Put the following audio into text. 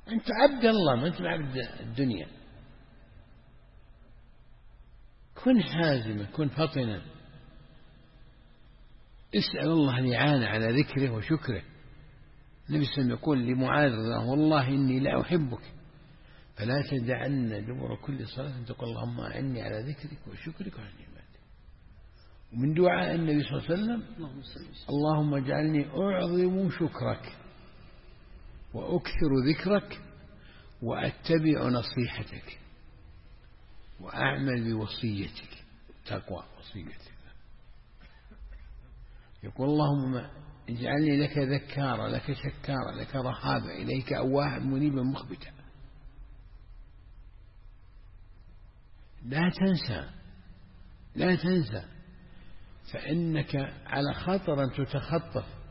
أنت عبد الله، ما أنت عبد الدنيا. كن حازما، كن فطنا، اسأل الله الإعانة على ذكره وشكره. النبي صلى الله عليه وسلم يقول لمعاذ: والله إني لا أحبك فلا تدعن دبر كل صلاة أن تقول اللهم أعني على ذكرك وشكرك وحسن عبادتك. ومن دعاء النبي صلى الله عليه وسلم: اللهم اجعلني أعظم شكرك وأكثر ذكرك وأتبع نصيحتك وأعمل بوصيتك. تقوى وصيتك. يقول: اللهم اجعلني لك ذكارا، لك شكارا، لك رهابا، إليك أواها منيبا مخبتا. لا تنسى، لا تنسى، فإنك على خطر أن تتخطف